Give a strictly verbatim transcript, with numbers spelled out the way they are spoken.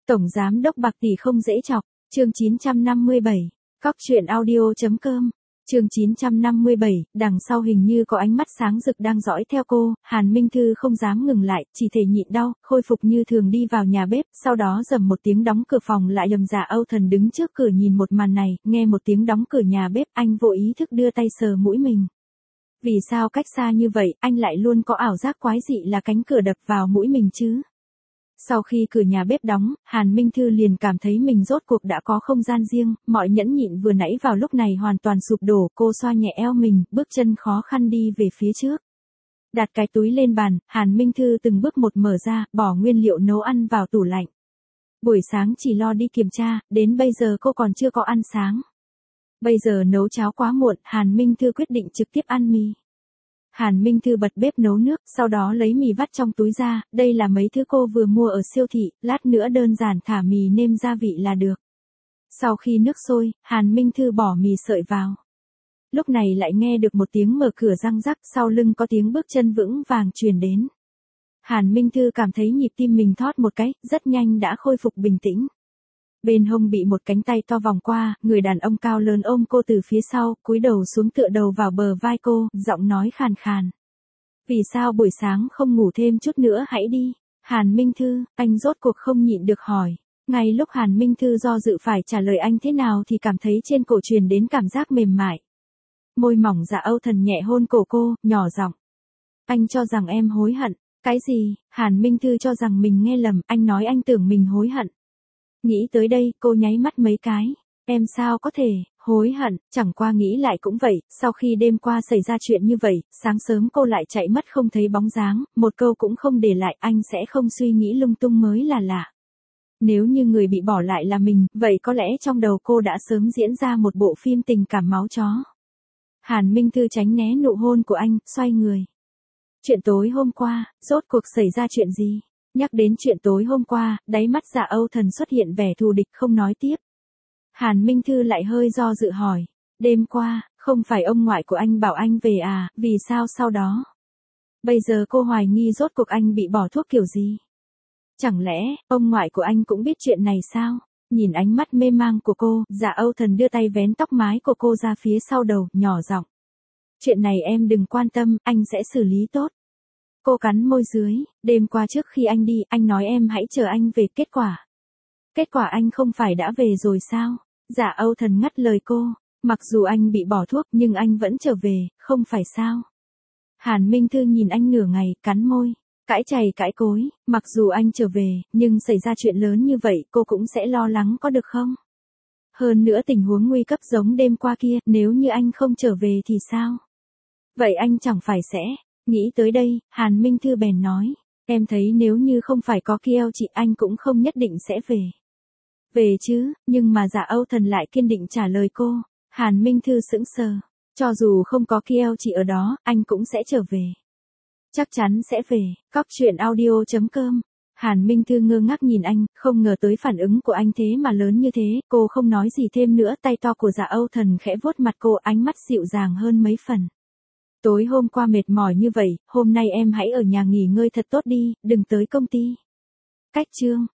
Tổng giám đốc bạc tỷ không dễ chọc, chương chín trăm năm mươi bảy, cóc truyện audio.com, chương chín trăm năm mươi bảy, đằng sau hình như có ánh mắt sáng rực đang dõi theo cô, Hàn Minh Thư không dám ngừng lại, chỉ thể nhịn đau, khôi phục như thường đi vào nhà bếp, sau đó rầm một tiếng đóng cửa phòng lại lầm Dạ Âu Thần đứng trước cửa nhìn một màn này, nghe một tiếng đóng cửa nhà bếp, anh vô ý thức đưa tay sờ mũi mình. Vì sao cách xa như vậy, anh lại luôn có ảo giác quái dị là cánh cửa đập vào mũi mình chứ? Sau khi cửa nhà bếp đóng, Hàn Minh Thư liền cảm thấy mình rốt cuộc đã có không gian riêng, mọi nhẫn nhịn vừa nãy vào lúc này hoàn toàn sụp đổ, cô xoa nhẹ eo mình, bước chân khó khăn đi về phía trước. Đặt cái túi lên bàn, Hàn Minh Thư từng bước một mở ra, bỏ nguyên liệu nấu ăn vào tủ lạnh. Buổi sáng chỉ lo đi kiểm tra, đến bây giờ cô còn chưa có ăn sáng. Bây giờ nấu cháo quá muộn, Hàn Minh Thư quyết định trực tiếp ăn mì. Hàn Minh Thư bật bếp nấu nước, sau đó lấy mì vắt trong túi ra, đây là mấy thứ cô vừa mua ở siêu thị, lát nữa đơn giản thả mì nêm gia vị là được. Sau khi nước sôi, Hàn Minh Thư bỏ mì sợi vào. Lúc này lại nghe được một tiếng mở cửa răng rắc, sau lưng có tiếng bước chân vững vàng truyền đến. Hàn Minh Thư cảm thấy nhịp tim mình thót một cái, rất nhanh đã khôi phục bình tĩnh. Bên hông bị một cánh tay to vòng qua, người đàn ông cao lớn ôm cô từ phía sau, cúi đầu xuống tựa đầu vào bờ vai cô, giọng nói khàn khàn. Vì sao buổi sáng không ngủ thêm chút nữa hãy đi? Hàn Minh Thư, anh rốt cuộc không nhịn được hỏi. Ngay lúc Hàn Minh Thư do dự phải trả lời anh thế nào thì cảm thấy trên cổ truyền đến cảm giác mềm mại. Môi mỏng Dạ Âu Thần nhẹ hôn cổ cô, nhỏ giọng. Anh cho rằng em hối hận. Cái gì? Hàn Minh Thư cho rằng mình nghe lầm, anh nói anh tưởng mình hối hận. Nghĩ tới đây, cô nháy mắt mấy cái. Em sao có thể, hối hận, chẳng qua nghĩ lại cũng vậy, sau khi đêm qua xảy ra chuyện như vậy, sáng sớm cô lại chạy mất không thấy bóng dáng, một câu cũng không để lại, anh sẽ không suy nghĩ lung tung mới là lạ. Nếu như người bị bỏ lại là mình, vậy có lẽ trong đầu cô đã sớm diễn ra một bộ phim tình cảm máu chó. Hàn Minh Thư tránh né nụ hôn của anh, xoay người. Chuyện tối hôm qua, rốt cuộc xảy ra chuyện gì? Nhắc đến chuyện tối hôm qua, đáy mắt Dạ Âu Thần xuất hiện vẻ thù địch không nói tiếp. Hàn Minh Thư lại hơi do dự hỏi. Đêm qua, không phải ông ngoại của anh bảo anh về à, vì sao sau đó? Bây giờ cô hoài nghi rốt cuộc anh bị bỏ thuốc kiểu gì? Chẳng lẽ, ông ngoại của anh cũng biết chuyện này sao? Nhìn ánh mắt mê mang của cô, Dạ Âu Thần đưa tay vén tóc mái của cô ra phía sau đầu, nhỏ giọng. Chuyện này em đừng quan tâm, anh sẽ xử lý tốt. Cô cắn môi dưới, đêm qua trước khi anh đi, anh nói em hãy chờ anh về, kết quả. Kết quả anh không phải đã về rồi sao? Dạ Âu Thần ngắt lời cô, mặc dù anh bị bỏ thuốc nhưng anh vẫn trở về, không phải sao? Hàn Minh Thư nhìn anh nửa ngày, cắn môi, cãi chày cãi cối, mặc dù anh trở về, nhưng xảy ra chuyện lớn như vậy cô cũng sẽ lo lắng có được không? Hơn nữa tình huống nguy cấp giống đêm qua kia, nếu như anh không trở về thì sao? Vậy anh chẳng phải sẽ... Nghĩ tới đây, Hàn Minh Thư bèn nói, em thấy nếu như không phải có Kiêu chị anh cũng không nhất định sẽ về. Về chứ, nhưng mà Dạ Âu Thần lại kiên định trả lời cô. Hàn Minh Thư sững sờ, cho dù không có Kiêu chị ở đó, anh cũng sẽ trở về. Chắc chắn sẽ về, cóc truyện audio.com. Hàn Minh Thư ngơ ngác nhìn anh, không ngờ tới phản ứng của anh thế mà lớn như thế, cô không nói gì thêm nữa, tay to của Dạ Âu Thần khẽ vuốt mặt cô, ánh mắt dịu dàng hơn mấy phần. Tối hôm qua mệt mỏi như vậy, hôm nay em hãy ở nhà nghỉ ngơi thật tốt đi, đừng tới công ty. Cách chương.